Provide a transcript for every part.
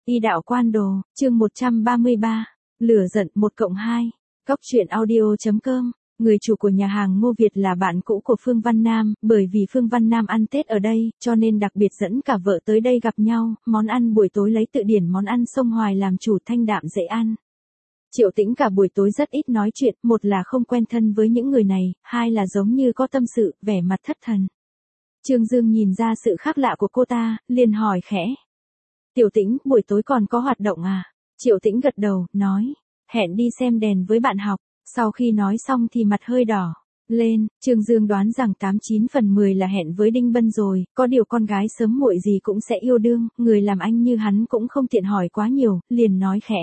Y đạo quan đồ, chương 133, lửa giận 1+2, Cóc truyện audio.com. Người chủ của nhà hàng Ngô Việt là bạn cũ của Phương Văn Nam, bởi vì Phương Văn Nam ăn Tết ở đây, cho nên đặc biệt dẫn cả vợ tới đây gặp nhau, món ăn buổi tối lấy tự điển món ăn sông Hoài làm chủ, thanh đạm dễ ăn. Triệu Tĩnh cả buổi tối rất ít nói chuyện, một là không quen thân với những người này, hai là giống như có tâm sự, vẻ mặt thất thần. Trương Dương nhìn ra sự khác lạ của cô ta, liền hỏi khẽ. Tiểu Tĩnh, buổi tối còn có hoạt động à? Triệu Tĩnh gật đầu, nói, hẹn đi xem đèn với bạn học. Sau khi nói xong thì mặt hơi đỏ lên, Trương Dương đoán rằng 89 phần 10 là hẹn với Đinh Bân rồi, có điều con gái sớm muội gì cũng sẽ yêu đương, người làm anh như hắn cũng không tiện hỏi quá nhiều, liền nói khẽ.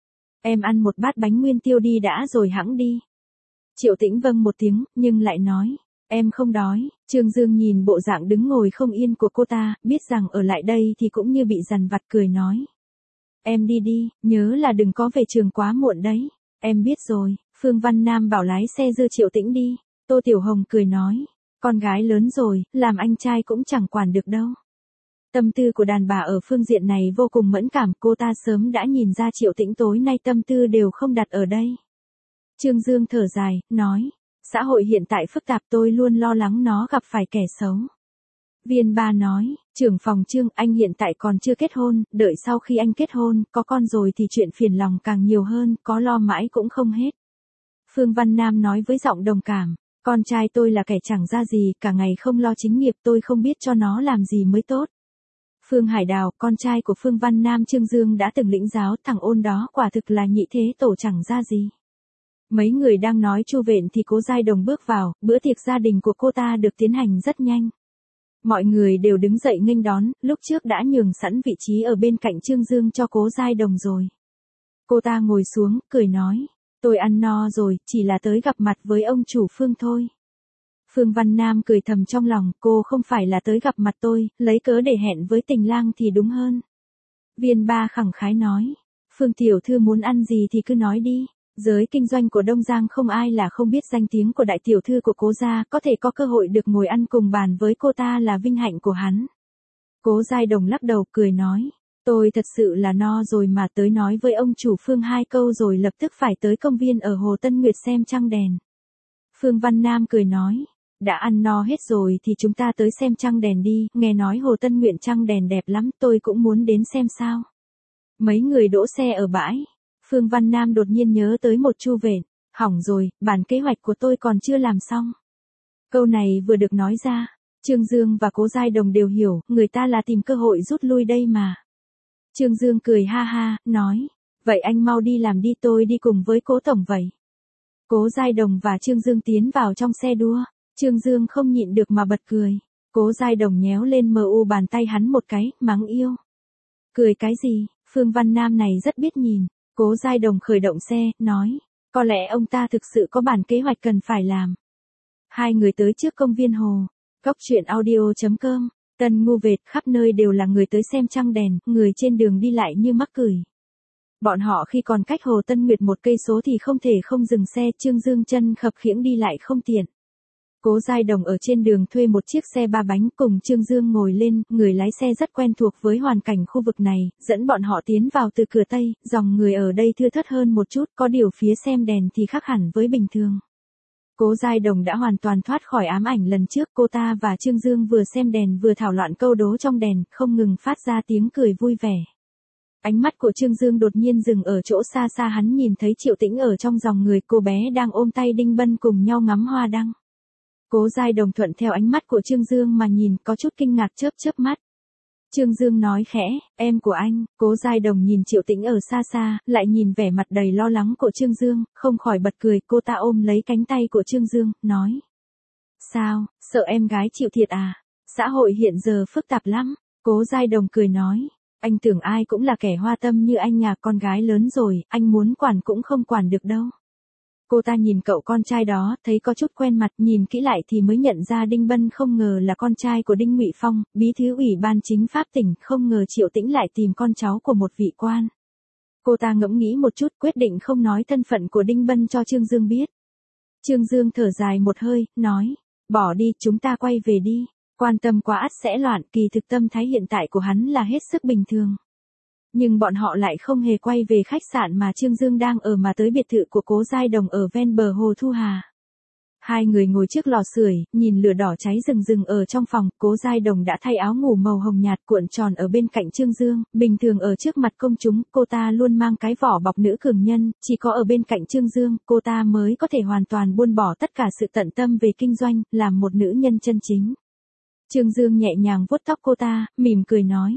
Em ăn một bát bánh nguyên tiêu đi đã rồi hẵng đi. Triệu Tĩnh vâng một tiếng, nhưng lại nói, em không đói. Trương Dương nhìn bộ dạng đứng ngồi không yên của cô ta, biết rằng ở lại đây thì cũng như bị dằn vặt, cười nói. Em đi đi, nhớ là đừng có về trường quá muộn đấy. Em biết rồi. Phương Văn Nam bảo lái xe đưa Triệu Tĩnh đi. Tô Tiểu Hồng cười nói, con gái lớn rồi, làm anh trai cũng chẳng quản được đâu. Tâm tư của đàn bà ở phương diện này vô cùng mẫn cảm, cô ta sớm đã nhìn ra Triệu Tĩnh tối nay tâm tư đều không đặt ở đây. Trương Dương thở dài, nói, xã hội hiện tại phức tạp, tôi luôn lo lắng nó gặp phải kẻ xấu. Viên Ba nói, trưởng phòng Trương, anh hiện tại còn chưa kết hôn, đợi sau khi anh kết hôn, có con rồi thì chuyện phiền lòng càng nhiều hơn, có lo mãi cũng không hết. Phương Văn Nam nói với giọng đồng cảm, con trai tôi là kẻ chẳng ra gì, cả ngày không lo chính nghiệp, tôi không biết cho nó làm gì mới tốt. Phương Hải Đào, con trai của Phương Văn Nam Trương Dương đã từng lĩnh giáo, thằng ôn đó quả thực là nhị thế tổ chẳng ra gì. Mấy người đang nói chu vện thì Cố Giai Đồng bước vào, bữa tiệc gia đình của cô ta được tiến hành rất nhanh. Mọi người đều đứng dậy nghênh đón, lúc trước đã nhường sẵn vị trí ở bên cạnh Trương Dương cho Cố Giai Đồng rồi. Cô ta ngồi xuống, cười nói, tôi ăn no rồi, chỉ là tới gặp mặt với ông chủ Phương thôi. Phương Văn Nam cười thầm trong lòng, cô không phải là tới gặp mặt tôi, lấy cớ để hẹn với Tình Lang thì đúng hơn. Viên Ba khẳng khái nói, Phương tiểu thư muốn ăn gì thì cứ nói đi. Giới kinh doanh của Đông Giang không ai là không biết danh tiếng của đại tiểu thư của Cố gia, có thể có cơ hội được ngồi ăn cùng bàn với cô ta là vinh hạnh của hắn. Cố Giai Đồng lắc đầu cười nói, tôi thật sự là no rồi mà, tới nói với ông chủ Phương hai câu rồi lập tức phải tới công viên ở Hồ Tân Nguyệt xem trăng đèn. Phương Văn Nam cười nói, đã ăn no hết rồi thì chúng ta tới xem trăng đèn đi, nghe nói Hồ Tân Nguyệt trăng đèn đẹp lắm, tôi cũng muốn đến xem sao. Mấy người đỗ xe ở bãi. Phương Văn Nam đột nhiên nhớ tới một chu vện, hỏng rồi, bản kế hoạch của tôi còn chưa làm xong. Câu này vừa được nói ra, Trương Dương và Cố Giai Đồng đều hiểu, người ta là tìm cơ hội rút lui đây mà. Trương Dương cười ha ha, nói, vậy anh mau đi làm đi, tôi đi cùng với Cố tổng vậy. Cố Giai Đồng và Trương Dương tiến vào trong xe đua, Trương Dương không nhịn được mà bật cười. Cố Giai Đồng nhéo lên bàn tay hắn một cái, mắng yêu. Cười cái gì, Phương Văn Nam này rất biết nhìn. Cố Giai Đồng khởi động xe, nói, có lẽ ông ta thực sự có bản kế hoạch cần phải làm. Hai người tới trước công viên hồ, Cóc truyện audio.com, Tân Ngu Vệt, khắp nơi đều là người tới xem trăng đèn, người trên đường đi lại như mắc cười. Bọn họ khi còn cách Hồ Tân Nguyệt 1 cây số thì không thể không dừng xe, Trương Dương chân khập khiễng đi lại không tiện. Cố Giai Đồng ở trên đường thuê một chiếc xe 3 bánh cùng Trương Dương ngồi lên, người lái xe rất quen thuộc với hoàn cảnh khu vực này, dẫn bọn họ tiến vào từ cửa Tây, dòng người ở đây thưa thớt hơn một chút, có điều phía xem đèn thì khác hẳn với bình thường. Cố Giai Đồng đã hoàn toàn thoát khỏi ám ảnh lần trước, cô ta và Trương Dương vừa xem đèn vừa thảo luận câu đố trong đèn, không ngừng phát ra tiếng cười vui vẻ. Ánh mắt của Trương Dương đột nhiên dừng ở chỗ xa xa, hắn nhìn thấy Triệu Tĩnh ở trong dòng người, cô bé đang ôm tay Đinh Bân cùng nhau ngắm hoa đăng. Cố Giai Đồng thuận theo ánh mắt của Trương Dương mà nhìn, có chút kinh ngạc chớp chớp mắt. Trương Dương nói khẽ, em của anh. Cố Giai Đồng nhìn Triệu Tĩnh ở xa xa, lại nhìn vẻ mặt đầy lo lắng của Trương Dương, không khỏi bật cười, cô ta ôm lấy cánh tay của Trương Dương, nói. Sao, sợ em gái chịu thiệt à? Xã hội hiện giờ phức tạp lắm. Cố Giai Đồng cười nói, anh tưởng ai cũng là kẻ hoa tâm như anh nhà, con gái lớn rồi, anh muốn quản cũng không quản được đâu. Cô ta nhìn cậu con trai đó, thấy có chút quen mặt, nhìn kỹ lại thì mới nhận ra Đinh Bân không ngờ là con trai của Đinh Ngụy Phong, bí thư ủy ban chính pháp tỉnh, không ngờ Triệu Tĩnh lại tìm con cháu của một vị quan. Cô ta ngẫm nghĩ một chút, quyết định không nói thân phận của Đinh Bân cho Trương Dương biết. Trương Dương thở dài một hơi, nói, bỏ đi, chúng ta quay về đi, quan tâm quá ắt sẽ loạn, kỳ thực tâm thái hiện tại của hắn là hết sức bình thường. Nhưng bọn họ lại không hề quay về khách sạn mà Trương Dương đang ở mà tới biệt thự của Cố Giai Đồng ở ven bờ hồ Thu Hà. Hai người ngồi trước lò sưởi, nhìn lửa đỏ cháy rừng rừng ở trong phòng, Cố Giai Đồng đã thay áo ngủ màu hồng nhạt cuộn tròn ở bên cạnh Trương Dương, bình thường ở trước mặt công chúng, cô ta luôn mang cái vỏ bọc nữ cường nhân, chỉ có ở bên cạnh Trương Dương, cô ta mới có thể hoàn toàn buông bỏ tất cả sự tận tâm về kinh doanh, làm một nữ nhân chân chính. Trương Dương nhẹ nhàng vuốt tóc cô ta, mỉm cười nói.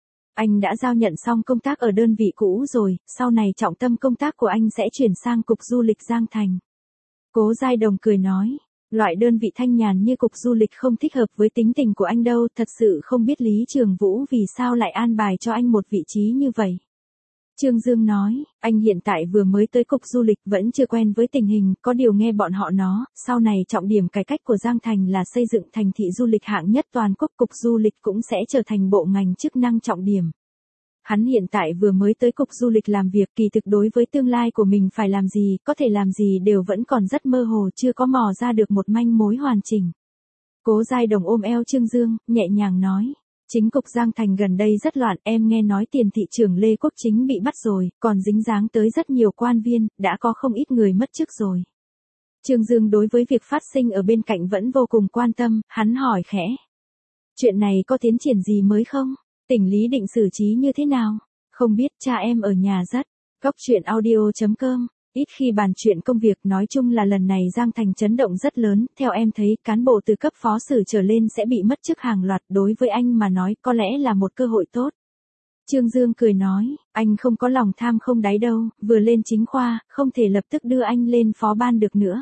Anh đã giao nhận xong công tác ở đơn vị cũ rồi, sau này trọng tâm công tác của anh sẽ chuyển sang Cục Du lịch Giang Thành. Cố Giai Đồng cười nói, loại đơn vị thanh nhàn như Cục Du lịch không thích hợp với tính tình của anh đâu, thật sự không biết Lý Trường Vũ vì sao lại an bài cho anh một vị trí như vậy. Trương Dương nói, anh hiện tại vừa mới tới Cục Du lịch vẫn chưa quen với tình hình, có điều nghe bọn họ nói, sau này trọng điểm cải cách của Giang Thành là xây dựng thành thị du lịch hạng nhất toàn quốc, Cục Du lịch cũng sẽ trở thành bộ ngành chức năng trọng điểm. Hắn hiện tại vừa mới tới Cục Du lịch làm việc, kỳ thực đối với tương lai của mình phải làm gì, có thể làm gì đều vẫn còn rất mơ hồ, chưa có mò ra được một manh mối hoàn chỉnh. Cố Giai Đồng ôm eo Trương Dương, nhẹ nhàng nói. Chính cục Giang Thành gần đây rất loạn, em nghe nói tiền thị trưởng Lê Quốc Chính bị bắt rồi, còn dính dáng tới rất nhiều quan viên, đã có không ít người mất chức rồi. Trương Dương đối với việc phát sinh ở bên cạnh vẫn vô cùng quan tâm, hắn hỏi khẽ. Chuyện này có tiến triển gì mới không? Tỉnh Lý định xử trí như thế nào? Không biết, cha em ở nhà rất. Góc truyện audio.com. Ít khi bàn chuyện công việc, nói chung là lần này Giang Thành chấn động rất lớn, theo em thấy, cán bộ từ cấp phó sử trở lên sẽ bị mất chức hàng loạt, đối với anh mà nói có lẽ là một cơ hội tốt. Trương Dương cười nói, anh không có lòng tham không đáy đâu, vừa lên chính khoa, không thể lập tức đưa anh lên phó ban được nữa.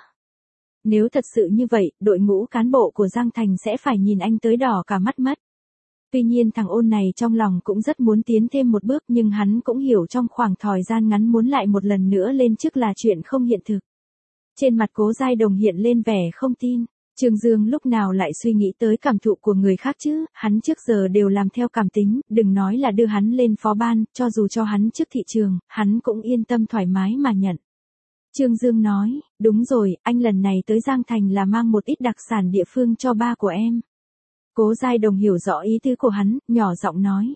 Nếu thật sự như vậy, đội ngũ cán bộ của Giang Thành sẽ phải nhìn anh tới đỏ cả mắt mất. Tuy nhiên thằng Ôn này trong lòng cũng rất muốn tiến thêm một bước, nhưng hắn cũng hiểu trong khoảng thời gian ngắn muốn lại một lần nữa lên chức là chuyện không hiện thực. Trên mặt Cố Giai Đồng hiện lên vẻ không tin. Trương Dương lúc nào lại suy nghĩ tới cảm thụ của người khác chứ, hắn trước giờ đều làm theo cảm tính, đừng nói là đưa hắn lên phó ban, cho dù cho hắn chức thị trường, hắn cũng yên tâm thoải mái mà nhận. Trương Dương nói, đúng rồi, anh lần này tới Giang Thành là mang một ít đặc sản địa phương cho ba của em. Cố Giai Đồng hiểu rõ ý tứ của hắn, nhỏ giọng nói.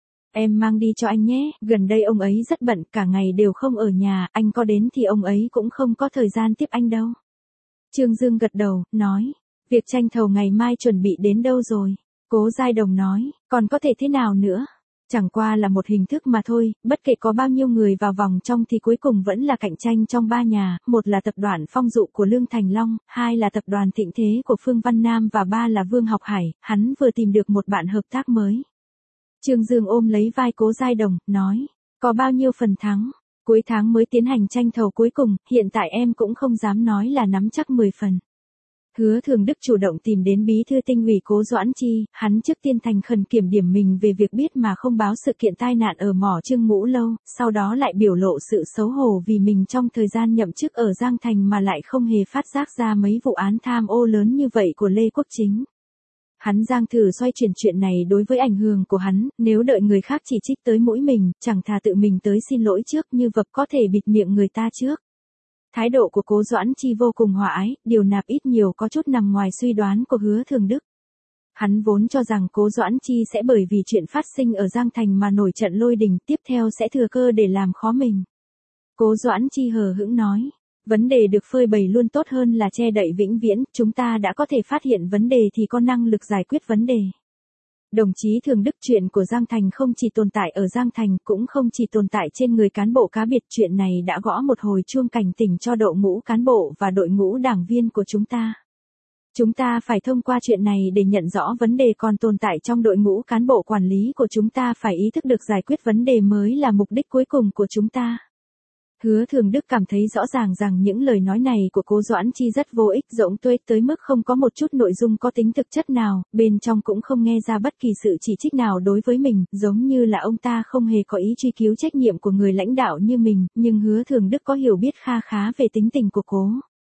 Em mang đi cho anh nhé, gần đây ông ấy rất bận, cả ngày đều không ở nhà, anh có đến thì ông ấy cũng không có thời gian tiếp anh đâu. Trương Dương gật đầu, nói, việc tranh thầu ngày mai chuẩn bị đến đâu rồi? Cố Giai Đồng nói, còn có thể thế nào nữa? Chẳng qua là một hình thức mà thôi, bất kể có bao nhiêu người vào vòng trong thì cuối cùng vẫn là cạnh tranh trong ba nhà, một là tập đoàn Phong Dụ của Lương Thành Long, hai là tập đoàn Thịnh Thế của Phương Văn Nam và ba là Vương Học Hải, hắn vừa tìm được một bạn hợp tác mới. Trương Dương ôm lấy vai Cố Giai Đồng, nói, có bao nhiêu phần thắng? Cuối tháng mới tiến hành tranh thầu cuối cùng, hiện tại em cũng không dám nói là nắm chắc 10 phần. Hứa Thường Đức chủ động tìm đến bí thư Tinh ủy Cố Doãn Chi, hắn trước tiên thành khẩn kiểm điểm mình về việc biết mà không báo sự kiện tai nạn ở mỏ Trương Ngũ Lâu, sau đó lại biểu lộ sự xấu hổ vì mình trong thời gian nhậm chức ở Giang Thành mà lại không hề phát giác ra mấy vụ án tham ô lớn như vậy của Lê Quốc Chính. Hắn giang thử xoay chuyển chuyện này đối với ảnh hưởng của hắn, nếu đợi người khác chỉ trích tới mũi mình, chẳng thà tự mình tới xin lỗi trước như vật có thể bịt miệng người ta trước. Thái độ của Cố Doãn Chi vô cùng hòa ái, điều nạp ít nhiều có chút nằm ngoài suy đoán của Hứa Thường Đức. Hắn vốn cho rằng Cố Doãn Chi sẽ bởi vì chuyện phát sinh ở Giang Thành mà nổi trận lôi đình, tiếp theo sẽ thừa cơ để làm khó mình. Cố Doãn Chi hờ hững nói, vấn đề được phơi bày luôn tốt hơn là che đậy vĩnh viễn, chúng ta đã có thể phát hiện vấn đề thì có năng lực giải quyết vấn đề. Đồng chí Thường Đức, chuyện của Giang Thành không chỉ tồn tại ở Giang Thành, cũng không chỉ tồn tại trên người cán bộ cá biệt, chuyện này đã gõ một hồi chuông cảnh tỉnh cho đội ngũ cán bộ và đội ngũ đảng viên của chúng ta. Chúng ta phải thông qua chuyện này để nhận rõ vấn đề còn tồn tại trong đội ngũ cán bộ quản lý của chúng ta, phải ý thức được giải quyết vấn đề mới là mục đích cuối cùng của chúng ta. Hứa Thường Đức cảm thấy rõ ràng rằng những lời nói này của Cố Doãn Chi rất vô ích, rỗng tuếch tới mức không có một chút nội dung có tính thực chất nào, bên trong cũng không nghe ra bất kỳ sự chỉ trích nào đối với mình, giống như là ông ta không hề có ý truy cứu trách nhiệm của người lãnh đạo như mình, nhưng Hứa Thường Đức có hiểu biết kha khá về tính tình của Cố.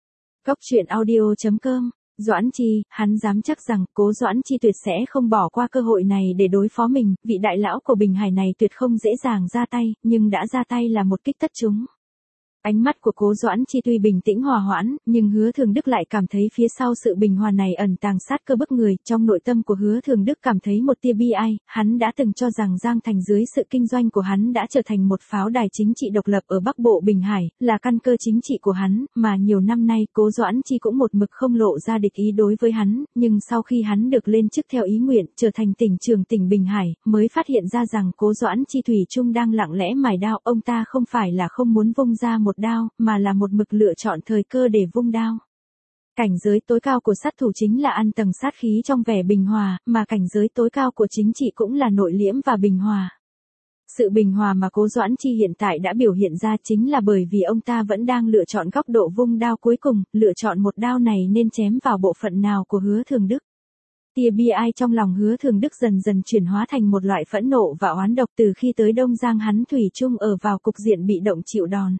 Góc truyện audio.com. Doãn Chi, hắn dám chắc rằng Cố Doãn Chi tuyệt sẽ không bỏ qua cơ hội này để đối phó mình, vị đại lão của Bình Hải này tuyệt không dễ dàng ra tay, nhưng đã ra tay là một kích tất chúng. Ánh mắt của Cố Doãn Chi tuy bình tĩnh hòa hoãn, nhưng Hứa Thường Đức lại cảm thấy phía sau sự bình hòa này ẩn tàng sát cơ bức người. Trong nội tâm của Hứa Thường Đức cảm thấy một tia bi ai, hắn đã từng cho rằng Giang Thành dưới sự kinh doanh của hắn đã trở thành một pháo đài chính trị độc lập ở Bắc Bộ Bình Hải, là căn cơ chính trị của hắn, mà nhiều năm nay Cố Doãn Chi cũng một mực không lộ ra địch ý đối với hắn, nhưng sau khi hắn được lên chức theo ý nguyện, trở thành tỉnh trưởng tỉnh Bình Hải, mới phát hiện ra rằng Cố Doãn Chi thủy chung đang lặng lẽ mài đao, ông ta không phải là không muốn vung ra một đao, mà là một mực lựa chọn thời cơ để vung đao. Cảnh giới tối cao của sát thủ chính là ăn tầng sát khí trong vẻ bình hòa, mà cảnh giới tối cao của chính trị cũng là nội liễm và bình hòa. Sự bình hòa mà Cố Doãn Chi hiện tại đã biểu hiện ra chính là bởi vì ông ta vẫn đang lựa chọn góc độ vung đao cuối cùng, lựa chọn một đao này nên chém vào bộ phận nào của Hứa Thường Đức. Tia bi ai trong lòng Hứa Thường Đức dần dần chuyển hóa thành một loại phẫn nộ và oán độc. Từ khi tới Đông Giang hắn thủy chung ở vào cục diện bị động chịu đòn.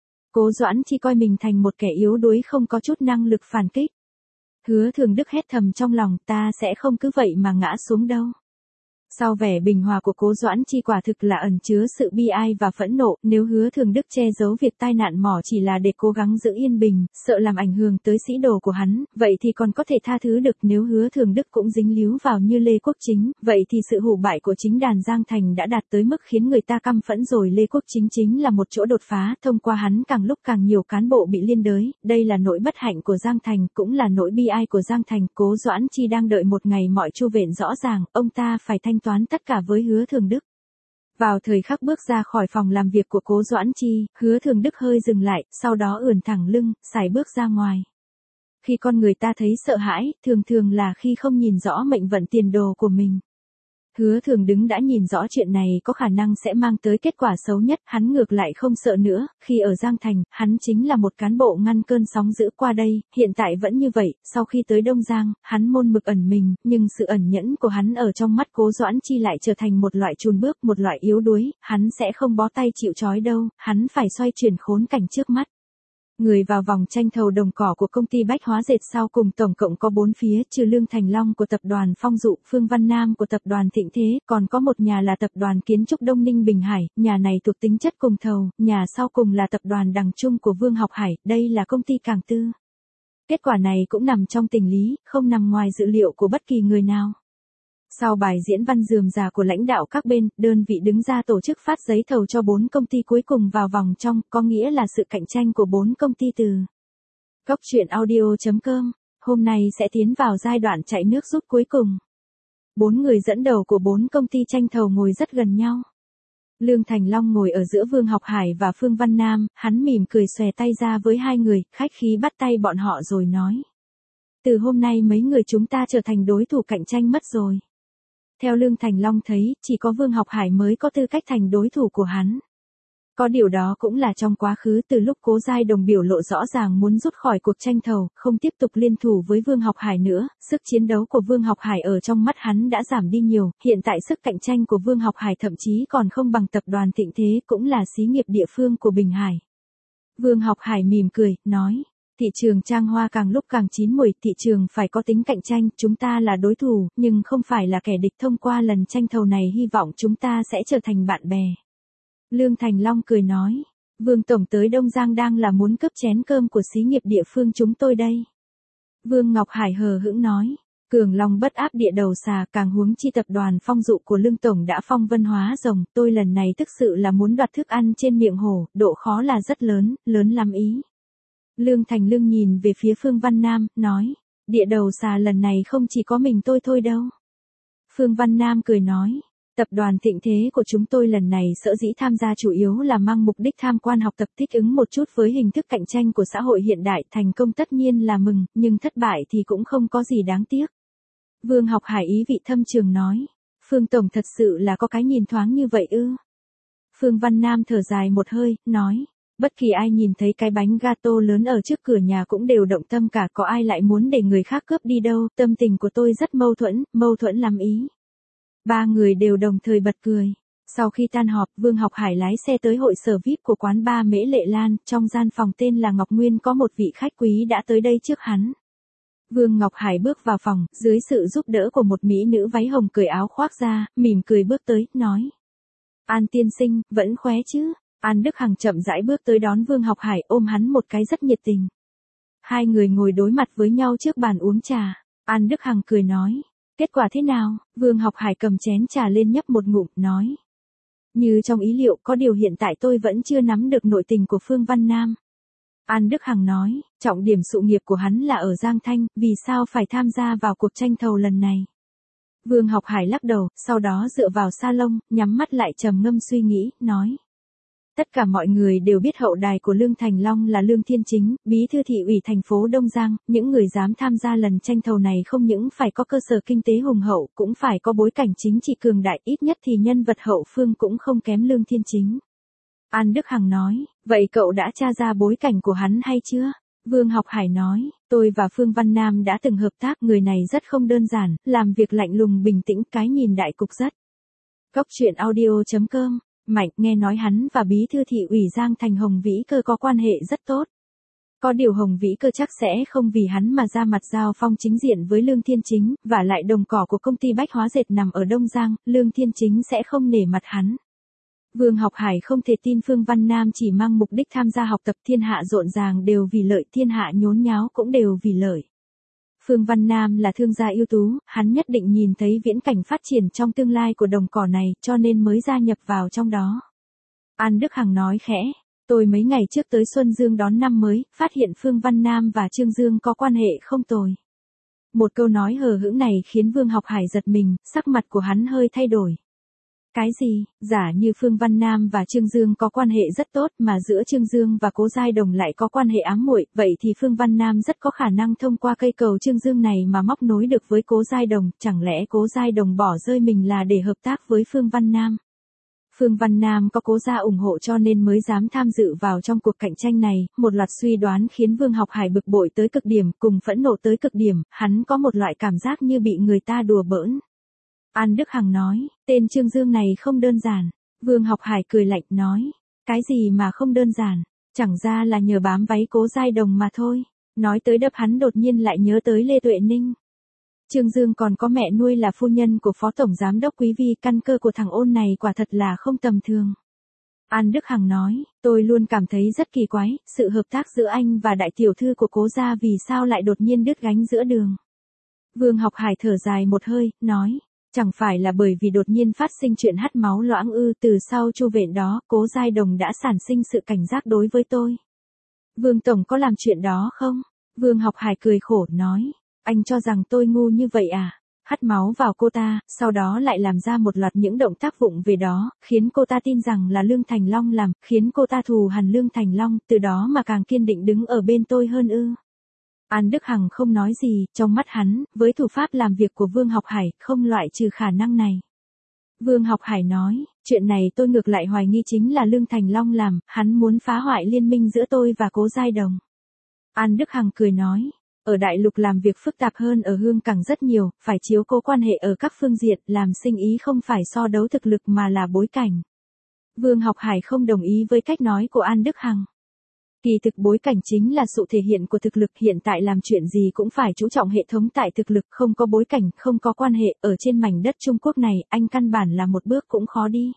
Cố Doãn Chi coi mình thành một kẻ yếu đuối không có chút năng lực phản kích. Hứa Thường Đức hét thầm trong lòng, ta sẽ không cứ vậy mà ngã xuống đâu. Sau vẻ bình hòa của Cố Doãn Chi quả thực là ẩn chứa sự bi ai và phẫn nộ, nếu Hứa Thường Đức che giấu việc tai nạn mỏ chỉ là để cố gắng giữ yên bình, sợ làm ảnh hưởng tới sĩ đồ của hắn, vậy thì còn có thể tha thứ được. Nếu Hứa Thường Đức cũng dính líu vào như Lê Quốc Chính, vậy thì sự hủ bại của chính đàn Giang Thành đã đạt tới mức khiến người ta căm phẫn rồi. Lê Quốc Chính chính là một chỗ đột phá, thông qua hắn càng lúc càng nhiều cán bộ bị liên đới, đây là nỗi bất hạnh của Giang Thành, cũng là nỗi bi ai của Giang Thành. Cố Doãn Chi đang đợi một ngày mọi chu vện rõ ràng, ông ta phải thanh toán tất cả với Hứa Thường Đức. Vào thời khắc bước ra khỏi phòng làm việc của Cố Doãn Chi, Hứa Thường Đức hơi dừng lại, sau đó ưỡn thẳng lưng, sải bước ra ngoài. Khi con người ta thấy sợ hãi, thường thường là khi không nhìn rõ mệnh vận tiền đồ của mình. Hứa Thường Đứng đã nhìn rõ chuyện này có khả năng sẽ mang tới kết quả xấu nhất, hắn ngược lại không sợ nữa. Khi ở Giang Thành, hắn chính là một cán bộ ngăn cơn sóng dữ qua đây, hiện tại vẫn như vậy. Sau khi tới Đông Giang, hắn môn mực ẩn mình, nhưng sự ẩn nhẫn của hắn ở trong mắt Cố Doãn Chi lại trở thành một loại chùn bước, một loại yếu đuối. Hắn sẽ không bó tay chịu trói đâu, hắn phải xoay chuyển khốn cảnh trước mắt. Người vào vòng tranh thầu đồng cỏ của công ty Bách Hóa Dệt sau cùng tổng cộng có 4 phía, trừ Lương Thành Long của tập đoàn Phong Dụ, Phương Văn Nam của tập đoàn Thịnh Thế, còn có một nhà là tập đoàn Kiến trúc Đông Ninh Bình Hải, nhà này thuộc tính chất cùng thầu, nhà sau cùng là tập đoàn Đằng Trung của Vương Học Hải, đây là công ty Cảng Tư. Kết quả này cũng nằm trong tình lý, không nằm ngoài dự liệu của bất kỳ người nào. Sau bài diễn văn rườm rà của lãnh đạo các bên, đơn vị đứng ra tổ chức phát giấy thầu cho 4 công ty cuối cùng vào vòng trong, có nghĩa là sự cạnh tranh của 4 công ty từ Góc Truyện Audio.com, hôm nay sẽ tiến vào giai đoạn chạy nước rút cuối cùng. 4 người dẫn đầu của 4 công ty tranh thầu ngồi rất gần nhau. Lương Thành Long ngồi ở giữa Vương Học Hải và Phương Văn Nam, hắn mỉm cười xòe tay ra với hai người, khách khí bắt tay bọn họ rồi nói. Từ hôm nay mấy người chúng ta trở thành đối thủ cạnh tranh mất rồi. Theo Lương Thành Long thấy, chỉ có Vương Học Hải mới có tư cách thành đối thủ của hắn. Có điều đó cũng là trong quá khứ, từ lúc Cố Giai Đồng biểu lộ rõ ràng muốn rút khỏi cuộc tranh thầu, không tiếp tục liên thủ với Vương Học Hải nữa, sức chiến đấu của Vương Học Hải ở trong mắt hắn đã giảm đi nhiều, hiện tại sức cạnh tranh của Vương Học Hải thậm chí còn không bằng tập đoàn Thịnh Thế, cũng là xí nghiệp địa phương của Bình Hải. Vương Học Hải mỉm cười, nói. Thị trường trang hoa càng lúc càng chín muồi, thị trường phải có tính cạnh tranh, chúng ta là đối thủ, nhưng không phải là kẻ địch. Thông qua lần tranh thầu này hy vọng chúng ta sẽ trở thành bạn bè. Lương Thành Long cười nói, Vương Tổng tới Đông Giang đang là muốn cướp chén cơm của xí nghiệp địa phương chúng tôi đây. Vương Ngọc Hải hờ hững nói, Cường Long bất áp địa đầu xà, càng huống chi tập đoàn Phong Dụ của Lương Tổng đã phong vân hóa rồng, tôi lần này thực sự là muốn đoạt thức ăn trên miệng hổ, độ khó là rất lớn, lớn lắm ý. Lương Thành Lương nhìn về phía Phương Văn Nam, nói, địa đầu xà lần này không chỉ có mình tôi thôi đâu. Phương Văn Nam cười nói, tập đoàn Thịnh Thế của chúng tôi lần này sở dĩ tham gia chủ yếu là mang mục đích tham quan học tập thích ứng một chút với hình thức cạnh tranh của xã hội hiện đại, thành công tất nhiên là mừng, nhưng thất bại thì cũng không có gì đáng tiếc. Vương Học Hải ý vị thâm trường nói, Phương Tổng thật sự là có cái nhìn thoáng như vậy ư. Phương Văn Nam thở dài một hơi, nói, bất kỳ ai nhìn thấy cái bánh gato lớn ở trước cửa nhà cũng đều động tâm cả, có ai lại muốn để người khác cướp đi đâu, tâm tình của tôi rất mâu thuẫn lắm ý. Ba người đều đồng thời bật cười. Sau khi tan họp, Vương Học Hải lái xe tới hội sở VIP của quán bar Mễ Lệ Lan, trong gian phòng tên là Ngọc Nguyên có một vị khách quý đã tới đây trước hắn. Vương Ngọc Hải bước vào phòng, dưới sự giúp đỡ của một mỹ nữ váy hồng cởi áo khoác ra, mỉm cười bước tới, nói. An tiên sinh, vẫn khỏe chứ? An Đức Hằng chậm rãi bước tới đón Vương Học Hải, ôm hắn một cái rất nhiệt tình. Hai người ngồi đối mặt với nhau trước bàn uống trà. An Đức Hằng cười nói, kết quả thế nào? Vương Học Hải cầm chén trà lên nhấp một ngụm, nói. Như trong ý liệu, có điều hiện tại tôi vẫn chưa nắm được nội tình của Phương Văn Nam. An Đức Hằng nói, trọng điểm sự nghiệp của hắn là ở Giang Thanh, vì sao phải tham gia vào cuộc tranh thầu lần này? Vương Học Hải lắc đầu, sau đó dựa vào salon, nhắm mắt lại trầm ngâm suy nghĩ, nói. Tất cả mọi người đều biết hậu đài của Lương Thành Long là Lương Thiên Chính, bí thư thị ủy thành phố Đông Giang, những người dám tham gia lần tranh thầu này không những phải có cơ sở kinh tế hùng hậu, cũng phải có bối cảnh chính trị cường đại, ít nhất thì nhân vật hậu phương cũng không kém Lương Thiên Chính. An Đức Hằng nói, vậy cậu đã tra ra bối cảnh của hắn hay chưa? Vương Học Hải nói, tôi và Phương Văn Nam đã từng hợp tác, người này rất không đơn giản, làm việc lạnh lùng bình tĩnh, cái nhìn đại cục rất. Cốc truyện audio.com. Mạnh, nghe nói hắn và bí thư thị ủy Giang Thành Hồng Vĩ Cơ có quan hệ rất tốt. Có điều Hồng Vĩ Cơ chắc sẽ không vì hắn mà ra mặt giao phong chính diện với Lương Thiên Chính, và lại đồng cỏ của công ty bách hóa dệt nằm ở Đông Giang, Lương Thiên Chính sẽ không nể mặt hắn. Vương Học Hải không thể tin Phương Văn Nam chỉ mang mục đích tham gia học tập, thiên hạ rộn ràng đều vì lợi, thiên hạ nhốn nháo cũng đều vì lợi. Phương Văn Nam là thương gia ưu tú, hắn nhất định nhìn thấy viễn cảnh phát triển trong tương lai của đồng cỏ này, cho nên mới gia nhập vào trong đó. An Đức Hằng nói khẽ, tôi mấy ngày trước tới Xuân Dương đón năm mới, phát hiện Phương Văn Nam và Trương Dương có quan hệ không tồi. Một câu nói hờ hững này khiến Vương Học Hải giật mình, sắc mặt của hắn hơi thay đổi. Cái gì? Giả như Phương Văn Nam và Trương Dương có quan hệ rất tốt mà giữa Trương Dương và Cố Giai Đồng lại có quan hệ ám muội, vậy thì Phương Văn Nam rất có khả năng thông qua cây cầu Trương Dương này mà móc nối được với Cố Giai Đồng, chẳng lẽ Cố Giai Đồng bỏ rơi mình là để hợp tác với Phương Văn Nam? Phương Văn Nam có Cố gia ủng hộ cho nên mới dám tham dự vào trong cuộc cạnh tranh này, một loạt suy đoán khiến Vương Học Hải bực bội tới cực điểm, cùng phẫn nộ tới cực điểm, hắn có một loại cảm giác như bị người ta đùa bỡn. An Đức Hằng nói, tên Trương Dương này không đơn giản. Vương Học Hải cười lạnh nói, cái gì mà không đơn giản, chẳng ra là nhờ bám váy Cố Giai Đồng mà thôi. Nói tới đập hắn đột nhiên lại nhớ tới Lê Tuệ Ninh. Trương Dương còn có mẹ nuôi là phu nhân của Phó Tổng Giám đốc Quý Vi, căn cơ của thằng ôn này quả thật là không tầm thường. An Đức Hằng nói, tôi luôn cảm thấy rất kỳ quái, sự hợp tác giữa anh và đại tiểu thư của Cố gia vì sao lại đột nhiên đứt gánh giữa đường. Vương Học Hải thở dài một hơi, nói. Chẳng phải là bởi vì đột nhiên phát sinh chuyện hắt máu loãng ư, từ sau chu vệ đó, Cố Giai Đồng đã sản sinh sự cảnh giác đối với tôi. Vương Tổng có làm chuyện đó không? Vương Học Hải cười khổ, nói. Anh cho rằng tôi ngu như vậy à? Hắt máu vào cô ta, sau đó lại làm ra một loạt những động tác vụng về đó, khiến cô ta tin rằng là Lương Thành Long làm, khiến cô ta thù hằn Lương Thành Long, từ đó mà càng kiên định đứng ở bên tôi hơn ư? An Đức Hằng không nói gì, trong mắt hắn, với thủ pháp làm việc của Vương Học Hải, không loại trừ khả năng này. Vương Học Hải nói, chuyện này tôi ngược lại hoài nghi chính là Lương Thành Long làm, hắn muốn phá hoại liên minh giữa tôi và Cố Giai Đồng. An Đức Hằng cười nói, ở Đại Lục làm việc phức tạp hơn ở Hương Cảng rất nhiều, phải chiếu cố quan hệ ở các phương diện, làm sinh ý không phải so đấu thực lực mà là bối cảnh. Vương Học Hải không đồng ý với cách nói của An Đức Hằng. Kỳ thực bối cảnh chính là sự thể hiện của thực lực, hiện tại làm chuyện gì cũng phải chú trọng hệ thống tại thực lực, không có bối cảnh, không có quan hệ, ở trên mảnh đất Trung Quốc này, anh căn bản là một bước cũng khó đi.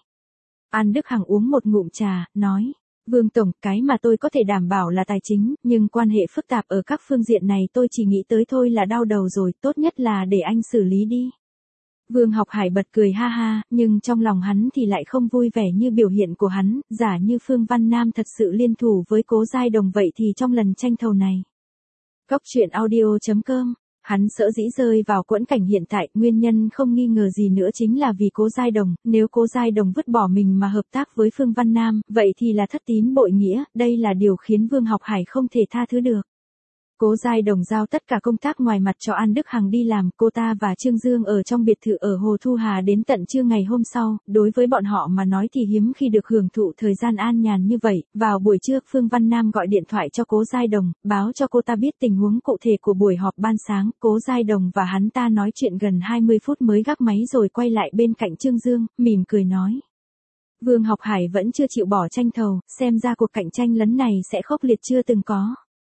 An Đức Hằng uống một ngụm trà, nói, Vương Tổng, cái mà tôi có thể đảm bảo là tài chính, nhưng quan hệ phức tạp ở các phương diện này tôi chỉ nghĩ tới thôi là đau đầu rồi, tốt nhất là để anh xử lý đi. Vương Học Hải bật cười ha ha, nhưng trong lòng hắn thì lại không vui vẻ như biểu hiện của hắn, giả như Phương Văn Nam thật sự liên thủ với Cố Giai Đồng vậy thì trong lần tranh thầu này. Cốc truyện audio.com, hắn sợ dĩ rơi vào quẫn cảnh hiện tại, nguyên nhân không nghi ngờ gì nữa chính là vì Cố Giai Đồng, nếu Cố Giai Đồng vứt bỏ mình mà hợp tác với Phương Văn Nam, vậy thì là thất tín bội nghĩa, đây là điều khiến Vương Học Hải không thể tha thứ được. Cố Giai Đồng giao tất cả công tác ngoài mặt cho An Đức Hằng đi làm, cô ta và Trương Dương ở trong biệt thự ở Hồ Thu Hà đến tận trưa ngày hôm sau, đối với bọn họ mà nói thì hiếm khi được hưởng thụ thời gian an nhàn như vậy. Vào buổi trưa, Phương Văn Nam gọi điện thoại cho Cố Giai Đồng, báo cho cô ta biết tình huống cụ thể của buổi họp ban sáng. Cố Giai Đồng và hắn ta nói chuyện gần 20 phút mới gác máy rồi quay lại bên cạnh Trương Dương, mỉm cười nói. Vương Học Hải vẫn chưa chịu bỏ tranh thầu, xem ra cuộc cạnh tranh lần này sẽ khốc liệt chưa từng có.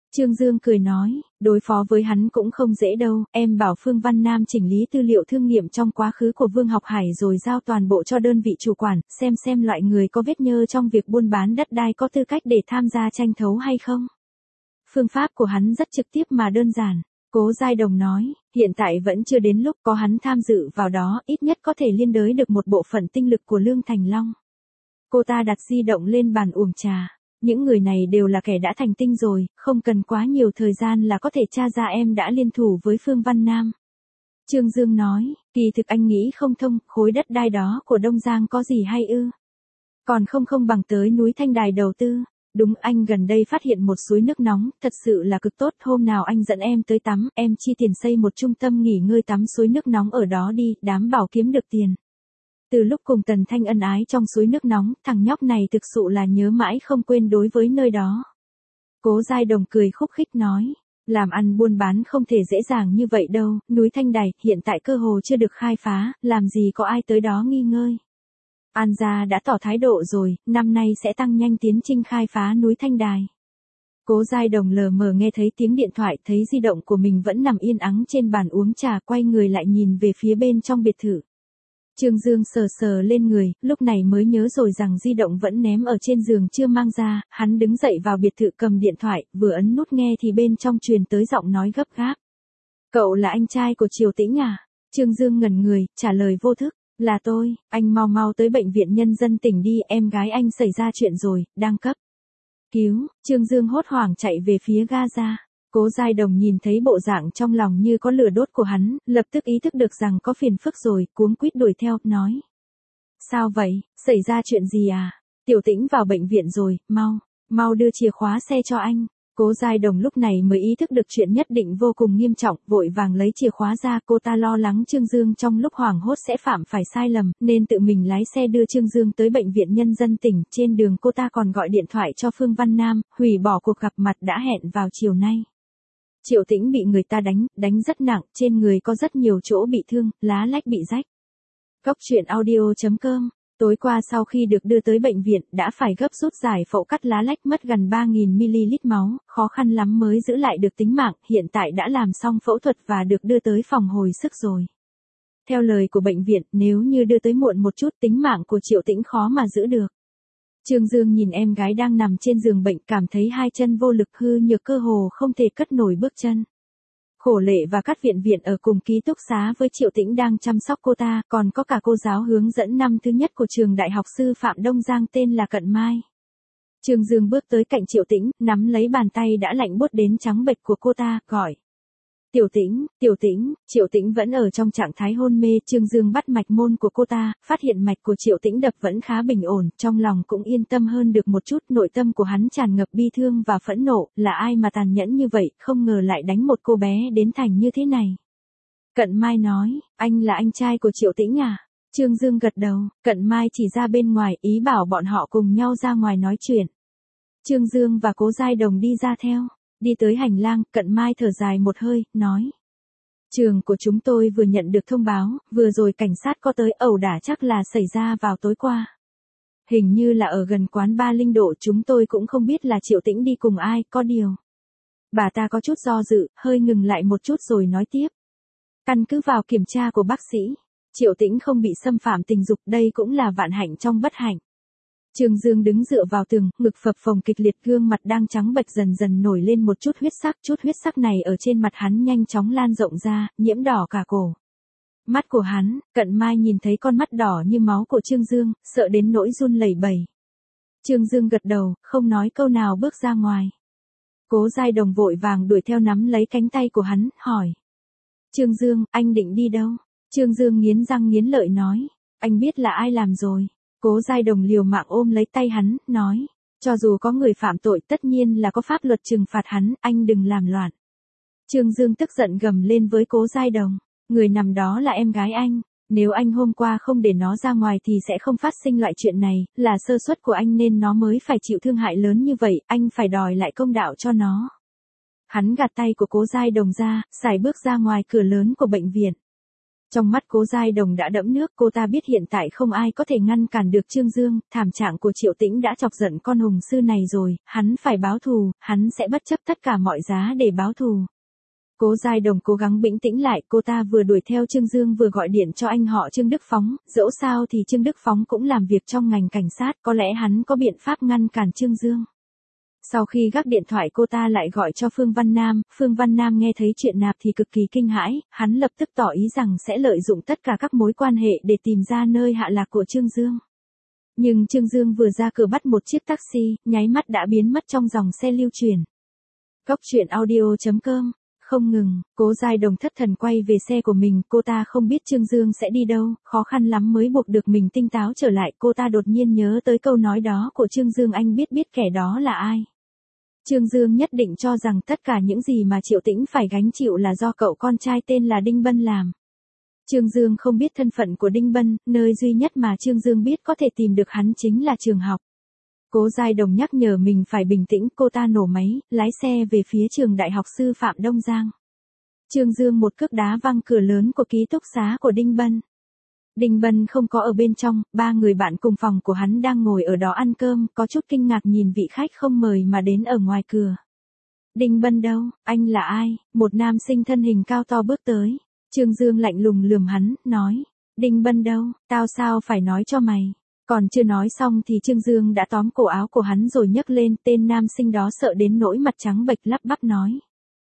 Trương Dương cười nói, đối phó với hắn cũng không dễ đâu, em bảo Phương Văn Nam chỉnh lý tư liệu thương nghiệm trong quá khứ của Vương Học Hải rồi giao toàn bộ cho đơn vị chủ quản, xem loại người có vết nhơ trong việc buôn bán đất đai có tư cách để tham gia tranh thấu hay không. Phương pháp của hắn rất trực tiếp mà đơn giản. Cố Giai Đồng nói, hiện tại vẫn chưa đến lúc có hắn tham dự vào đó, ít nhất có thể liên đới được một bộ phận tinh lực của Lương Thành Long. Cô ta đặt di động lên bàn uống trà. Những người này đều là kẻ đã thành tinh rồi, không cần quá nhiều thời gian là có thể tra ra em đã liên thủ với Phương Văn Nam. Trương Dương nói, kỳ thực anh nghĩ không thông, khối đất đai đó của Đông Giang có gì hay ư? Còn không bằng tới núi Thanh Đài đầu tư. Đúng, anh gần đây phát hiện một suối nước nóng, thật sự là cực tốt, hôm nào anh dẫn em tới tắm, em chi tiền xây một trung tâm nghỉ ngơi tắm suối nước nóng ở đó đi, đảm bảo kiếm được tiền. Từ lúc cùng Tần Thanh ân ái trong suối nước nóng, thằng nhóc này thực sự là nhớ mãi không quên đối với nơi đó. Cố Giai Đồng cười khúc khích nói, làm ăn buôn bán không thể dễ dàng như vậy đâu, núi Thanh Đài hiện tại cơ hồ chưa được khai phá, làm gì có ai tới đó nghi ngơi. An gia đã tỏ thái độ rồi, năm nay sẽ tăng nhanh tiến trình khai phá núi Thanh Đài. Cố Giai Đồng lờ mờ nghe thấy tiếng điện thoại, thấy di động của mình vẫn nằm yên ắng trên bàn uống trà, quay người lại nhìn về phía bên trong biệt thự. Trương Dương sờ lên người, lúc này mới nhớ rồi rằng di động vẫn ném ở trên giường chưa mang ra, hắn đứng dậy vào biệt thự cầm điện thoại, vừa ấn nút nghe thì bên trong truyền tới giọng nói gấp gáp. Cậu là anh trai của Triều Tĩnh à? Trương Dương ngẩn người, trả lời vô thức, là tôi, anh mau tới bệnh viện nhân dân tỉnh đi, em gái anh xảy ra chuyện rồi, đang cấp cứu. Trương Dương hốt hoảng chạy về phía Gaza. Cố Giai Đồng nhìn thấy bộ dạng trong lòng như có lửa đốt của hắn, lập tức ý thức được rằng có phiền phức rồi, cuống quýt đuổi theo, nói. Sao vậy, xảy ra chuyện gì à? Tiểu Tĩnh vào bệnh viện rồi, mau đưa chìa khóa xe cho anh. Cố Giai Đồng lúc này mới ý thức được chuyện nhất định vô cùng nghiêm trọng, vội vàng lấy chìa khóa ra, cô ta lo lắng Trương Dương trong lúc hoảng hốt sẽ phạm phải sai lầm, nên tự mình lái xe đưa Trương Dương tới bệnh viện nhân dân tỉnh, trên đường cô ta còn gọi điện thoại cho Phương Văn Nam, hủy bỏ cuộc gặp mặt đã hẹn vào chiều nay. Triệu Tĩnh bị người ta đánh rất nặng, trên người có rất nhiều chỗ bị thương, lá lách bị rách. Cốc truyện audio.com. Tối qua sau khi được đưa tới bệnh viện, đã phải gấp rút giải phẫu cắt lá lách mất gần 3.000ml máu, khó khăn lắm mới giữ lại được tính mạng, hiện tại đã làm xong phẫu thuật và được đưa tới phòng hồi sức rồi. Theo lời của bệnh viện, nếu như đưa tới muộn một chút tính mạng của Triệu Tĩnh khó mà giữ được. Trương Dương nhìn em gái đang nằm trên giường bệnh, cảm thấy hai chân vô lực, hư nhược, cơ hồ không thể cất nổi bước chân. Khổ Lệ và các viện ở cùng ký túc xá với Triệu Tĩnh đang chăm sóc cô ta, còn có cả cô giáo hướng dẫn năm thứ nhất của trường Đại học Sư phạm Đông Giang tên là Cận Mai. Trương Dương bước tới cạnh Triệu Tĩnh, nắm lấy bàn tay đã lạnh buốt đến trắng bệch của cô ta, gọi. Tiểu Tĩnh, Triệu Tĩnh vẫn ở trong trạng thái hôn mê, Trương Dương bắt mạch môn của cô ta, phát hiện mạch của Triệu Tĩnh đập vẫn khá bình ổn, trong lòng cũng yên tâm hơn được một chút, nội tâm của hắn tràn ngập bi thương và phẫn nộ, là ai mà tàn nhẫn như vậy, không ngờ lại đánh một cô bé đến thành như thế này. Cận Mai nói, anh là anh trai của Triệu Tĩnh à? Trương Dương gật đầu, Cận Mai chỉ ra bên ngoài, ý bảo bọn họ cùng nhau ra ngoài nói chuyện. Trương Dương và Cố Giai Đồng đi ra theo. Đi tới hành lang, Cận Mai thở dài một hơi, nói. Trường của chúng tôi vừa nhận được thông báo, vừa rồi cảnh sát có tới, ẩu đả chắc là xảy ra vào tối qua. Hình như là ở gần quán ba Linh Độ, chúng tôi cũng không biết là Triệu Tĩnh đi cùng ai, có điều. Bà ta có chút do dự, hơi ngừng lại một chút rồi nói tiếp. Căn cứ vào kiểm tra của bác sĩ, Triệu Tĩnh không bị xâm phạm tình dục, đây cũng là vạn hạnh trong bất hạnh. Trương Dương đứng dựa vào tường, ngực phập phồng kịch liệt, gương mặt đang trắng bệch dần dần nổi lên một chút huyết sắc này ở trên mặt hắn nhanh chóng lan rộng ra, nhiễm đỏ cả cổ. Mắt của hắn, Cận Mai nhìn thấy con mắt đỏ như máu của Trương Dương, sợ đến nỗi run lẩy bẩy. Trương Dương gật đầu, không nói câu nào bước ra ngoài. Cố Giai Đồng vội vàng đuổi theo nắm lấy cánh tay của hắn, hỏi. Trương Dương, anh định đi đâu? Trương Dương nghiến răng nghiến lợi nói. Anh biết là ai làm rồi. Cố Giai Đồng liều mạng ôm lấy tay hắn, nói. Cho dù có người phạm tội tất nhiên là có pháp luật trừng phạt hắn, anh đừng làm loạn. Trương Dương tức giận gầm lên với Cố Giai Đồng. Người nằm đó là em gái anh. Nếu anh hôm qua không để nó ra ngoài thì sẽ không phát sinh loại chuyện này, là sơ suất của anh nên nó mới phải chịu thương hại lớn như vậy, anh phải đòi lại công đạo cho nó. Hắn gạt tay của Cố Giai Đồng ra, sải bước ra ngoài cửa lớn của bệnh viện. Trong mắt Cố Giai Đồng đã đẫm nước, cô ta biết hiện tại không ai có thể ngăn cản được Trương Dương, thảm trạng của Triệu Tĩnh đã chọc giận con hùng sư này rồi, hắn phải báo thù, hắn sẽ bất chấp tất cả mọi giá để báo thù. Cố Giai Đồng cố gắng bình tĩnh lại, cô ta vừa đuổi theo Trương Dương vừa gọi điện cho anh họ Trương Đức Phóng, dẫu sao thì Trương Đức Phóng cũng làm việc trong ngành cảnh sát, có lẽ hắn có biện pháp ngăn cản Trương Dương. Sau khi gác điện thoại cô ta lại gọi cho Phương Văn Nam nghe thấy chuyện nạp thì cực kỳ kinh hãi, hắn lập tức tỏ ý rằng sẽ lợi dụng tất cả các mối quan hệ để tìm ra nơi hạ lạc của Trương Dương. Nhưng Trương Dương vừa ra cửa bắt một chiếc taxi, nháy mắt đã biến mất trong dòng xe lưu truyền. Góc truyện audio.com. Không ngừng, Cố Giai Đồng thất thần quay về xe của mình, cô ta không biết Trương Dương sẽ đi đâu, khó khăn lắm mới buộc được mình tinh táo trở lại, cô ta đột nhiên nhớ tới câu nói đó của Trương Dương, anh biết kẻ đó là ai. Trương Dương nhất định cho rằng tất cả những gì mà Triệu Tĩnh phải gánh chịu là do cậu con trai tên là Đinh Bân làm. Trương Dương không biết thân phận của Đinh Bân, nơi duy nhất mà Trương Dương biết có thể tìm được hắn chính là trường học. Cố Giai Đồng nhắc nhở mình phải bình tĩnh, cô ta nổ máy, lái xe về phía trường Đại học Sư phạm Đông Giang. Trương Dương một cước đá văng cửa lớn của ký túc xá của Đinh Bân. Đinh Bân không có ở bên trong, ba người bạn cùng phòng của hắn đang ngồi ở đó ăn cơm, có chút kinh ngạc nhìn vị khách không mời mà đến ở ngoài cửa. Đinh Bân đâu, anh là ai? Một nam sinh thân hình cao to bước tới. Trương Dương lạnh lùng lườm hắn, nói, Đinh Bân đâu, tao sao phải nói cho mày. Còn chưa nói xong thì Trương Dương đã tóm cổ áo của hắn rồi nhấc lên, tên nam sinh đó sợ đến nỗi mặt trắng bệch lắp bắp nói.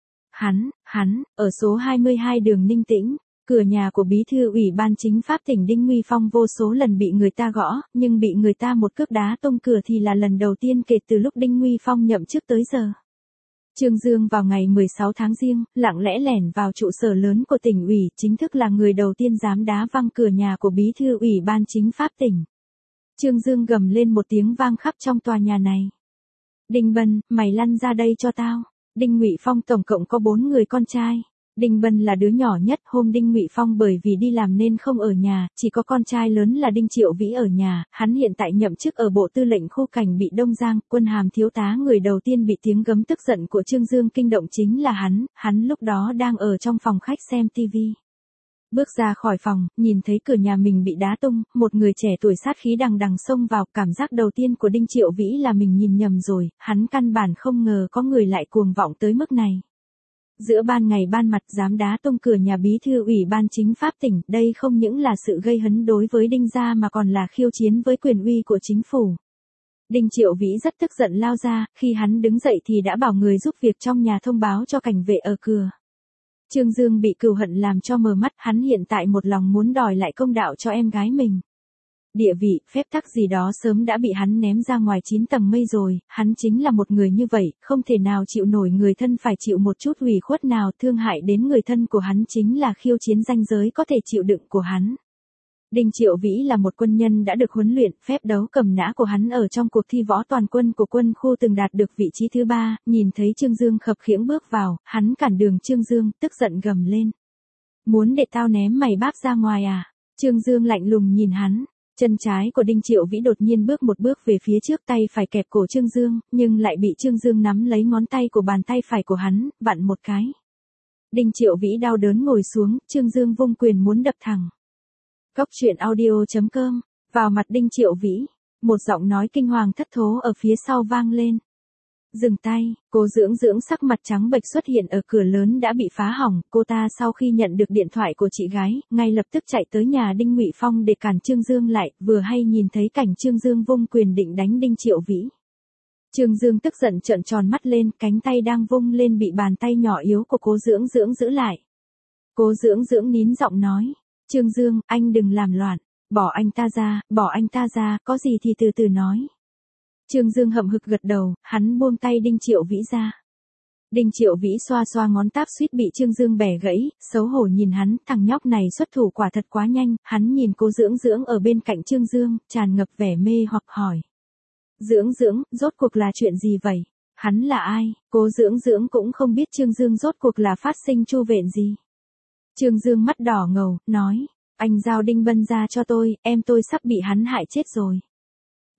Hắn, ở số 22 đường Ninh Tĩnh, cửa nhà của bí thư ủy ban chính pháp tỉnh Đinh Nguy Phong vô số lần bị người ta gõ, nhưng bị người ta một cước đá tung cửa thì là lần đầu tiên kể từ lúc Đinh Nguy Phong nhậm chức tới giờ. Trương Dương vào ngày 16 tháng Giêng, lặng lẽ lẻn vào trụ sở lớn của tỉnh ủy, chính thức là người đầu tiên dám đá văng cửa nhà của bí thư ủy ban chính pháp tỉnh. Trương Dương gầm lên một tiếng vang khắp trong tòa nhà này. Đinh Bân, mày lăn ra đây cho tao. Đinh Ngụy Phong tổng cộng có 4 người con trai. Đinh Bân là đứa nhỏ nhất, hôm Đinh Ngụy Phong bởi vì đi làm nên không ở nhà, chỉ có con trai lớn là Đinh Triệu Vĩ ở nhà, hắn hiện tại nhậm chức ở Bộ Tư lệnh Khu cảnh bị Đông Giang, quân hàm thiếu tá, người đầu tiên bị tiếng gấm tức giận của Trương Dương kinh động chính là hắn lúc đó đang ở trong phòng khách xem TV. Bước ra khỏi phòng, nhìn thấy cửa nhà mình bị đá tung, một người trẻ tuổi sát khí đằng đằng xông vào, cảm giác đầu tiên của Đinh Triệu Vĩ là mình nhìn nhầm rồi, hắn căn bản không ngờ có người lại cuồng vọng tới mức này. Giữa ban ngày ban mặt dám đá tung cửa nhà bí thư ủy ban chính pháp tỉnh, đây không những là sự gây hấn đối với Đinh gia mà còn là khiêu chiến với quyền uy của chính phủ. Đinh Triệu Vĩ rất tức giận lao ra, khi hắn đứng dậy thì đã bảo người giúp việc trong nhà thông báo cho cảnh vệ ở cửa. Trương Dương bị cừu hận làm cho mờ mắt, hắn hiện tại một lòng muốn đòi lại công đạo cho em gái mình. Địa vị, phép tắc gì đó sớm đã bị hắn ném ra ngoài 9 tầng mây rồi, hắn chính là một người như vậy, không thể nào chịu nổi người thân phải chịu một chút ủy khuất nào, thương hại đến người thân của hắn chính là khiêu chiến ranh giới có thể chịu đựng của hắn. Đinh Triệu Vĩ là một quân nhân đã được huấn luyện, phép đấu cầm nã của hắn ở trong cuộc thi võ toàn quân của quân khu từng đạt được vị trí thứ 3, nhìn thấy Trương Dương khập khiễng bước vào, hắn cản đường Trương Dương, tức giận gầm lên. Muốn để tao ném mày báp ra ngoài à? Trương Dương lạnh lùng nhìn hắn. Chân trái của Đinh Triệu Vĩ đột nhiên bước một bước về phía trước, tay phải kẹp cổ Trương Dương, nhưng lại bị Trương Dương nắm lấy ngón tay của bàn tay phải của hắn, vặn một cái. Đinh Triệu Vĩ đau đớn ngồi xuống, Trương Dương vung quyền muốn đập thẳng. Góc truyện audio.com, vào mặt Đinh Triệu Vĩ, một giọng nói kinh hoàng thất thố ở phía sau vang lên. Dừng tay, Cố Dưỡng sắc mặt trắng bệch xuất hiện ở cửa lớn đã bị phá hỏng, cô ta sau khi nhận được điện thoại của chị gái, ngay lập tức chạy tới nhà Đinh Ngụy Phong để cản Trương Dương lại, vừa hay nhìn thấy cảnh Trương Dương vung quyền định đánh Đinh Triệu Vĩ. Trương Dương tức giận trợn tròn mắt lên, cánh tay đang vung lên bị bàn tay nhỏ yếu của Cố Dưỡng giữ lại. Cố Dưỡng nín giọng nói, Trương Dương, anh đừng làm loạn, bỏ anh ta ra, có gì thì từ từ nói. Trương Dương hậm hực gật đầu, hắn buông tay Đinh Triệu Vĩ ra. Đinh Triệu Vĩ xoa xoa ngón táp suýt bị Trương Dương bẻ gãy, xấu hổ nhìn hắn, thằng nhóc này xuất thủ quả thật quá nhanh, hắn nhìn Cố Dưỡng ở bên cạnh Trương Dương, tràn ngập vẻ mê hoặc hỏi. Dưỡng, rốt cuộc là chuyện gì vậy? Hắn là ai? Cố Dưỡng cũng không biết Trương Dương rốt cuộc là phát sinh chu vện gì. Trương Dương mắt đỏ ngầu, nói, anh giao Đinh Bân ra cho tôi, em tôi sắp bị hắn hại chết rồi.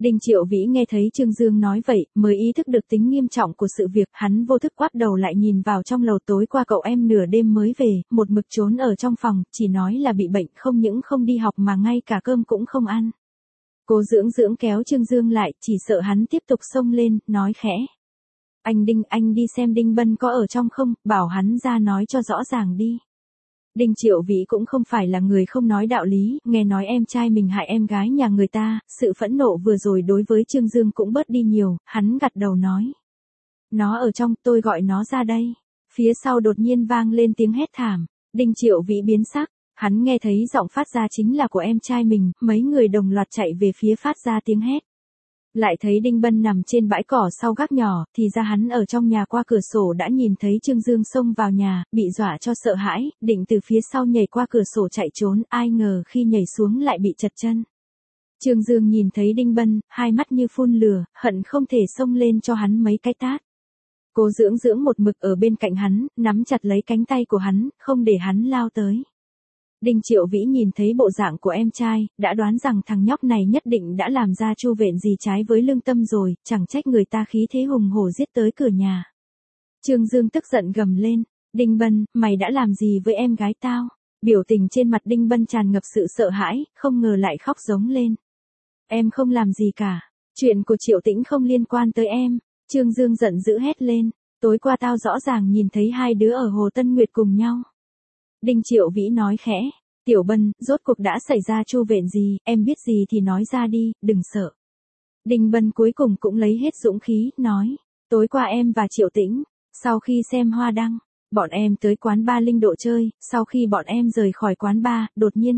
Đinh Triệu Vĩ nghe thấy Trương Dương nói vậy, mới ý thức được tính nghiêm trọng của sự việc, hắn vô thức quát đầu lại nhìn vào trong lầu. Tối qua cậu em nửa đêm mới về, một mực trốn ở trong phòng, chỉ nói là bị bệnh, không những không đi học mà ngay cả cơm cũng không ăn. Cố Dưỡng Dưỡng kéo Trương Dương lại, chỉ sợ hắn tiếp tục xông lên, nói khẽ. Anh Đinh, anh đi xem Đinh Bân có ở trong không, bảo hắn ra nói cho rõ ràng đi. Đinh Triệu Vĩ cũng không phải là người không nói đạo lý, nghe nói em trai mình hại em gái nhà người ta, sự phẫn nộ vừa rồi đối với Trương Dương cũng bớt đi nhiều, hắn gật đầu nói. Nó ở trong, tôi gọi nó ra đây. Phía sau đột nhiên vang lên tiếng hét thảm, Đinh Triệu Vĩ biến sắc, hắn nghe thấy giọng phát ra chính là của em trai mình, mấy người đồng loạt chạy về phía phát ra tiếng hét. Lại thấy Đinh Bân nằm trên bãi cỏ sau gác nhỏ, thì ra hắn ở trong nhà qua cửa sổ đã nhìn thấy Trương Dương xông vào nhà, bị dọa cho sợ hãi, định từ phía sau nhảy qua cửa sổ chạy trốn, ai ngờ khi nhảy xuống lại bị trật chân. Trương Dương nhìn thấy Đinh Bân, hai mắt như phun lửa, hận không thể xông lên cho hắn mấy cái tát. Cố Dưỡng Dưỡng một mực ở bên cạnh hắn, nắm chặt lấy cánh tay của hắn, không để hắn lao tới. Đinh Triệu Vĩ nhìn thấy bộ dạng của em trai, đã đoán rằng thằng nhóc này nhất định đã làm ra chu vện gì trái với lương tâm rồi, chẳng trách người ta khí thế hùng hổ giết tới cửa nhà. Trương Dương tức giận gầm lên, Đinh Bân, mày đã làm gì với em gái tao? Biểu tình trên mặt Đinh Bân tràn ngập sự sợ hãi, không ngờ lại khóc giống lên. Em không làm gì cả, chuyện của Triệu Tĩnh không liên quan tới em. Trương Dương giận dữ hét lên, tối qua tao rõ ràng nhìn thấy hai đứa ở Hồ Tân Nguyệt cùng nhau. Đinh Triệu Vĩ nói khẽ, Tiểu Bân, rốt cuộc đã xảy ra chu vện gì, em biết gì thì nói ra đi, đừng sợ. Đinh Bân cuối cùng cũng lấy hết dũng khí, nói, tối qua em và Triệu Tĩnh, sau khi xem hoa đăng, bọn em tới quán bar Linh Độ chơi, sau khi bọn em rời khỏi quán bar, đột nhiên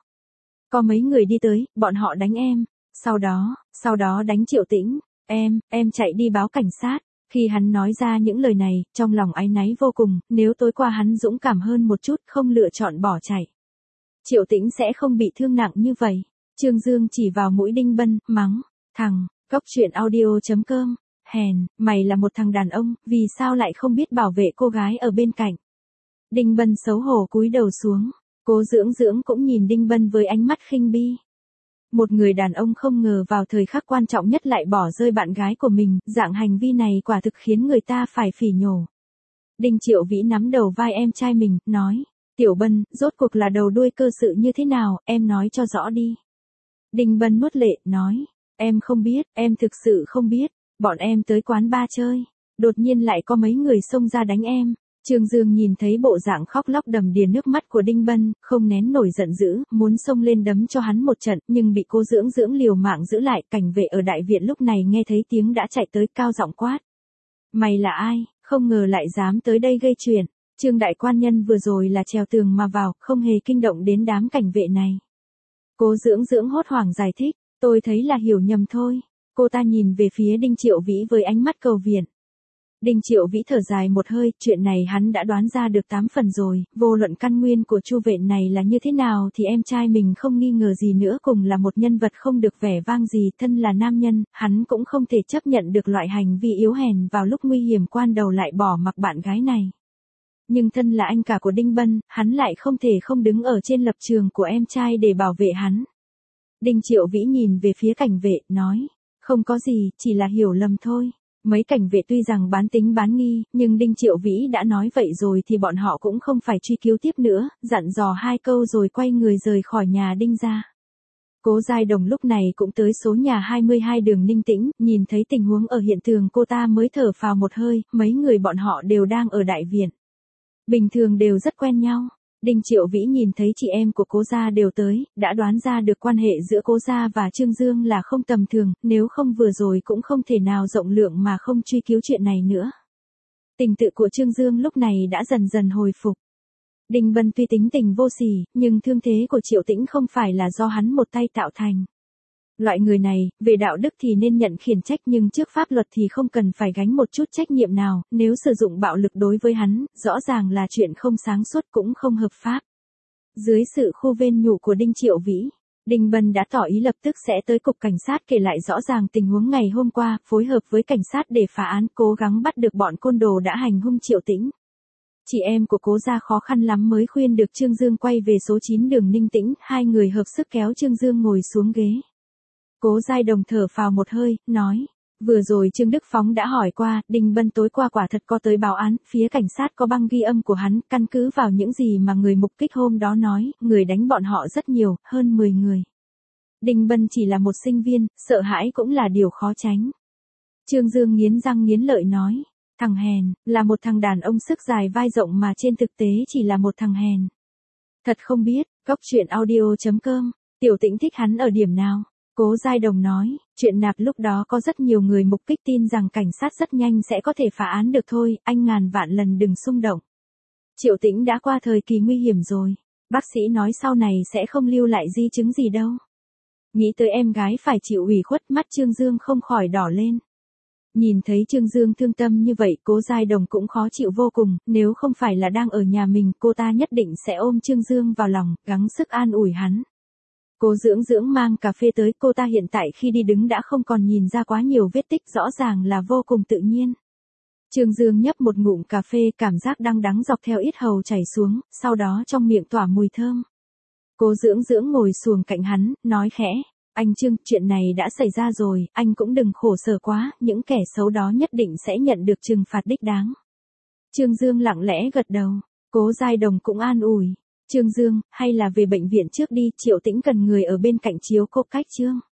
có mấy người đi tới, bọn họ đánh em, sau đó đánh Triệu Tĩnh, em chạy đi báo cảnh sát. Khi hắn nói ra những lời này, trong lòng áy náy vô cùng, nếu tối qua hắn dũng cảm hơn một chút, không lựa chọn bỏ chạy, Triệu Tĩnh sẽ không bị thương nặng như vậy. Trương Dương chỉ vào mũi Đinh Bân, mắng, thằng, Goctruyện.audio.com, hèn, mày là một thằng đàn ông, vì sao lại không biết bảo vệ cô gái ở bên cạnh. Đinh Bân xấu hổ cúi đầu xuống, Cố Dưỡng Dưỡng cũng nhìn Đinh Bân với ánh mắt khinh bi. Một người đàn ông không ngờ vào thời khắc quan trọng nhất lại bỏ rơi bạn gái của mình, dạng hành vi này quả thực khiến người ta phải phỉ nhổ. Đinh Triệu Vĩ nắm đầu vai em trai mình, nói, Tiểu Bân, rốt cuộc là đầu đuôi cơ sự như thế nào, em nói cho rõ đi. Đinh Bân nuốt lệ, nói, em không biết, em thực sự không biết, bọn em tới quán bar chơi, đột nhiên lại có mấy người xông ra đánh em. Trương Dương nhìn thấy bộ dạng khóc lóc đầm đìa nước mắt của Đinh Bân, không nén nổi giận dữ, muốn xông lên đấm cho hắn một trận, nhưng bị Cố Dưỡng Dưỡng liều mạng giữ lại. Cảnh vệ ở đại viện lúc này nghe thấy tiếng đã chạy tới, cao giọng quát. Mày là ai, không ngờ lại dám tới đây gây chuyện. Trương đại quan nhân vừa rồi là trèo tường mà vào, không hề kinh động đến đám cảnh vệ này. Cố Dưỡng Dưỡng hốt hoảng giải thích, tôi thấy là hiểu nhầm thôi. Cô ta nhìn về phía Đinh Triệu Vĩ với ánh mắt cầu viện. Đinh Triệu Vĩ thở dài một hơi, chuyện này hắn đã đoán ra được 8 phần rồi, vô luận căn nguyên của chu vện này là như thế nào thì em trai mình không nghi ngờ gì nữa, cùng là một nhân vật không được vẻ vang gì, thân là nam nhân, hắn cũng không thể chấp nhận được loại hành vi yếu hèn vào lúc nguy hiểm quan đầu lại bỏ mặc bạn gái này. Nhưng thân là anh cả của Đinh Bân, hắn lại không thể không đứng ở trên lập trường của em trai để bảo vệ hắn. Đinh Triệu Vĩ nhìn về phía cảnh vệ, nói, không có gì, chỉ là hiểu lầm thôi. Mấy cảnh vệ tuy rằng bán tính bán nghi, nhưng Đinh Triệu Vĩ đã nói vậy rồi thì bọn họ cũng không phải truy cứu tiếp nữa, dặn dò 2 câu rồi quay người rời khỏi nhà Đinh gia. Cố Giai Đồng lúc này cũng tới số nhà 22 đường Ninh Tĩnh, nhìn thấy tình huống ở hiện trường cô ta mới thở phào một hơi, mấy người bọn họ đều đang ở đại viện. Bình thường đều rất quen nhau. Đinh Triệu Vĩ nhìn thấy chị em của Cố gia đều tới, đã đoán ra được quan hệ giữa Cố gia và Trương Dương là không tầm thường, nếu không vừa rồi cũng không thể nào rộng lượng mà không truy cứu chuyện này nữa. Tình tự của Trương Dương lúc này đã dần dần hồi phục. Đinh Bân tuy tính tình vô sỉ, nhưng thương thế của Triệu Tĩnh không phải là do hắn một tay tạo thành. Loại người này, về đạo đức thì nên nhận khiển trách nhưng trước pháp luật thì không cần phải gánh một chút trách nhiệm nào, nếu sử dụng bạo lực đối với hắn, rõ ràng là chuyện không sáng suốt cũng không hợp pháp. Dưới sự khu vên nhủ của Đinh Triệu Vĩ, Đinh Bân đã tỏ ý lập tức sẽ tới cục cảnh sát kể lại rõ ràng tình huống ngày hôm qua, phối hợp với cảnh sát để phá án, cố gắng bắt được bọn côn đồ đã hành hung Triệu Tĩnh. Chị em của Cố gia khó khăn lắm mới khuyên được Trương Dương quay về số 9 đường Ninh Tĩnh, hai người hợp sức kéo Trương Dương ngồi xuống ghế. Cố Giai Đồng thở phào một hơi, nói. Vừa rồi Trương Đức Phóng đã hỏi qua, Đinh Bân tối qua quả thật có tới báo án, phía cảnh sát có băng ghi âm của hắn, căn cứ vào những gì mà người mục kích hôm đó nói, người đánh bọn họ rất nhiều, hơn 10 người. Đinh Bân chỉ là một sinh viên, sợ hãi cũng là điều khó tránh. Trương Dương nghiến răng nghiến lợi nói, thằng hèn, là một thằng đàn ông sức dài vai rộng mà trên thực tế chỉ là một thằng hèn. Thật không biết, Cóc Truyện Audio.com, Tiểu Tĩnh thích hắn ở điểm nào? Cố Giai Đồng nói, chuyện nạp lúc đó có rất nhiều người mục kích tin rằng cảnh sát rất nhanh sẽ có thể phá án được thôi, anh ngàn vạn lần đừng xung động. Triệu Tĩnh đã qua thời kỳ nguy hiểm rồi, bác sĩ nói sau này sẽ không lưu lại di chứng gì đâu. Nghĩ tới em gái phải chịu ủy khuất, mắt Trương Dương không khỏi đỏ lên. Nhìn thấy Trương Dương thương tâm như vậy, Cố Giai Đồng cũng khó chịu vô cùng, nếu không phải là đang ở nhà mình, cô ta nhất định sẽ ôm Trương Dương vào lòng, gắng sức an ủi hắn. Cố Dưỡng Dưỡng mang cà phê tới, cô ta hiện tại khi đi đứng đã không còn nhìn ra quá nhiều vết tích, rõ ràng là vô cùng tự nhiên. Trương Dương nhấp một ngụm cà phê, cảm giác đắng đắng dọc theo yết hầu chảy xuống, sau đó trong miệng tỏa mùi thơm. Cố Dưỡng Dưỡng ngồi xuồng cạnh hắn, nói khẽ, anh Trương, chuyện này đã xảy ra rồi, anh cũng đừng khổ sở quá, những kẻ xấu đó nhất định sẽ nhận được trừng phạt đích đáng. Trương Dương lặng lẽ gật đầu, Cố Giai Đồng cũng an ủi. Trương Dương, hay là về bệnh viện trước đi, Triệu Tĩnh cần người ở bên cạnh chiếu cố cách Trương.